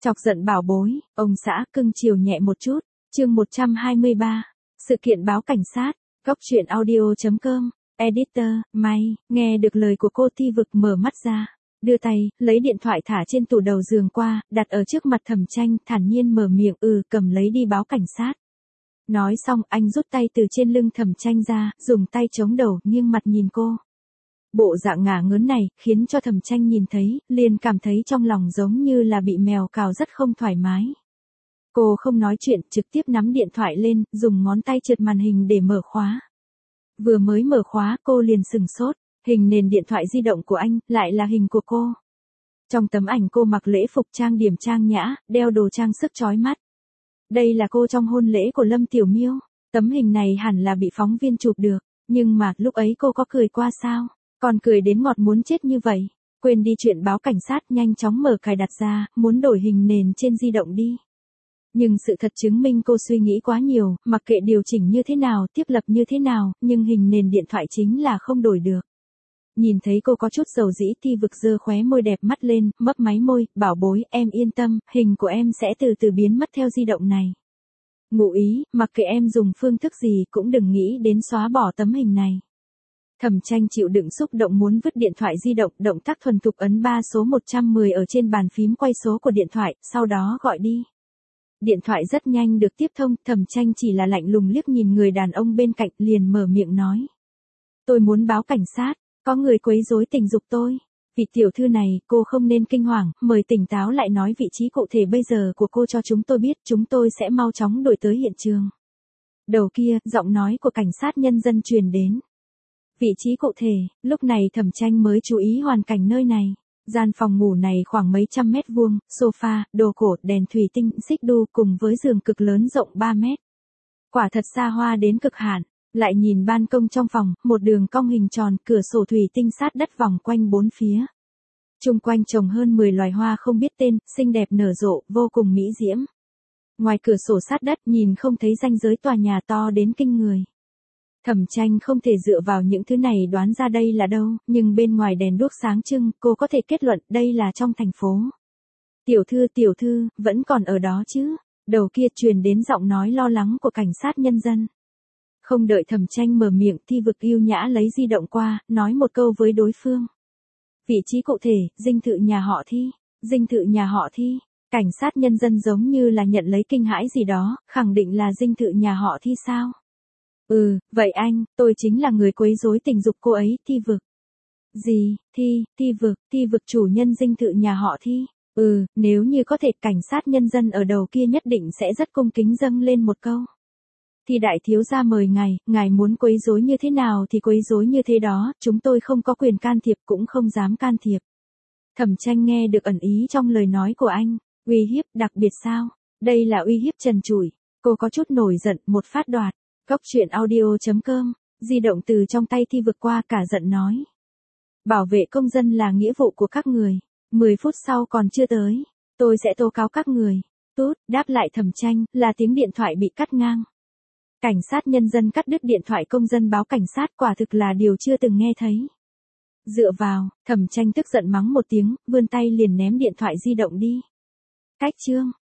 Chọc giận bảo bối, ông xã cưng chiều nhẹ một chút. Chương 123. Sự kiện báo cảnh sát. Góc truyện audio.com. Editor, May, nghe được lời của cô Ti Vực mở mắt ra. Đưa tay, lấy điện thoại thả trên tủ đầu giường qua, đặt ở trước mặt Thẩm Tranh, thản nhiên mở miệng, cầm lấy đi báo cảnh sát. Nói xong, anh rút tay từ trên lưng Thẩm Tranh ra, dùng tay chống đầu, nghiêng mặt nhìn cô. Bộ dạng ngả ngớn này, khiến cho Thẩm Tranh nhìn thấy, liền cảm thấy trong lòng giống như là bị mèo cào rất không thoải mái. Cô không nói chuyện, trực tiếp nắm điện thoại lên, dùng ngón tay trượt màn hình để mở khóa. Vừa mới mở khóa, cô liền sừng sốt, hình nền điện thoại di động của anh, lại là hình của cô. Trong tấm ảnh cô mặc lễ phục trang điểm trang nhã, đeo đồ trang sức chói mắt. Đây là cô trong hôn lễ của Lâm Tiểu Miêu. Tấm hình này hẳn là bị phóng viên chụp được, nhưng mà lúc ấy cô có cười qua sao? Còn cười đến ngọt muốn chết như vậy. Quên đi chuyện báo cảnh sát, nhanh chóng mở cài đặt ra, muốn đổi hình nền trên di động đi. Nhưng sự thật chứng minh cô suy nghĩ quá nhiều, mặc kệ điều chỉnh như thế nào, thiết lập như thế nào, nhưng hình nền điện thoại chính là không đổi được. Nhìn thấy cô có chút dầu dĩ, Ti Vực giơ khóe môi đẹp mắt lên, mấp máy môi, bảo bối, em yên tâm, hình của em sẽ từ từ biến mất theo di động này. Ngụ ý, mặc kệ em dùng phương thức gì cũng đừng nghĩ đến xóa bỏ tấm hình này. Thẩm Tranh chịu đựng xúc động muốn vứt điện thoại di động, động tác thuần thục ấn 3 số 110 ở trên bàn phím quay số của điện thoại, sau đó gọi đi. Điện thoại rất nhanh được tiếp thông, Thẩm Tranh chỉ là lạnh lùng liếc nhìn người đàn ông bên cạnh, liền mở miệng nói. Tôi muốn báo cảnh sát, có người quấy rối tình dục tôi. Vị tiểu thư này, cô không nên kinh hoàng, mời tỉnh táo lại nói vị trí cụ thể bây giờ của cô cho chúng tôi biết, chúng tôi sẽ mau chóng đuổi tới hiện trường. Đầu kia, giọng nói của cảnh sát nhân dân truyền đến. Vị trí cụ thể, lúc này Thẩm Tranh mới chú ý hoàn cảnh nơi này. Gian phòng ngủ này khoảng mấy trăm mét vuông, sofa, đồ cổ, đèn thủy tinh, xích đu cùng với giường cực lớn rộng 3 mét. Quả thật xa hoa đến cực hạn. Lại nhìn ban công trong phòng, một đường cong hình tròn, cửa sổ thủy tinh sát đất vòng quanh bốn phía. Chung quanh trồng hơn 10 loài hoa không biết tên, xinh đẹp nở rộ, vô cùng mỹ diễm. Ngoài cửa sổ sát đất nhìn không thấy ranh giới tòa nhà to đến kinh người. Thẩm Tranh không thể dựa vào những thứ này đoán ra đây là đâu, nhưng bên ngoài đèn đuốc sáng trưng, cô có thể kết luận đây là trong thành phố. Tiểu thư, vẫn còn ở đó chứ? Đầu kia truyền đến giọng nói lo lắng của cảnh sát nhân dân. Không đợi Thẩm Tranh mở miệng, Ti Vực yêu nhã lấy di động qua, nói một câu với đối phương. Vị trí cụ thể, dinh thự nhà họ Thi. Dinh thự nhà họ Thi. Cảnh sát nhân dân giống như là nhận lấy kinh hãi gì đó, khẳng định là dinh thự nhà họ Thi sao? Vậy anh, tôi chính là người quấy rối tình dục cô ấy, Ti Vực. Gì, Ti Vực chủ nhân dinh thự nhà họ Thi. Nếu như có thể, cảnh sát nhân dân ở đầu kia nhất định sẽ rất cung kính dâng lên một câu. Thì đại thiếu gia mời ngài muốn quấy rối như thế nào thì quấy rối như thế đó, chúng tôi không có quyền can thiệp cũng không dám can thiệp. Thẩm Tranh nghe được ẩn ý trong lời nói của anh, uy hiếp, đặc biệt sao? Đây là uy hiếp trần trụi. Cô có chút nổi giận, một phát đoạt. Góc truyện audio.com, di động từ trong tay Thi Vực qua, cả giận nói. Bảo vệ công dân là nghĩa vụ của các người. 10 phút sau còn chưa tới, tôi sẽ tố cáo các người. Tút, đáp lại Thẩm Tranh, là tiếng điện thoại bị cắt ngang. Cảnh sát nhân dân cắt đứt điện thoại công dân báo cảnh sát, quả thực là điều chưa từng nghe thấy. Dựa vào, Thẩm Tranh tức giận mắng một tiếng, vươn tay liền ném điện thoại di động đi. Cách chương.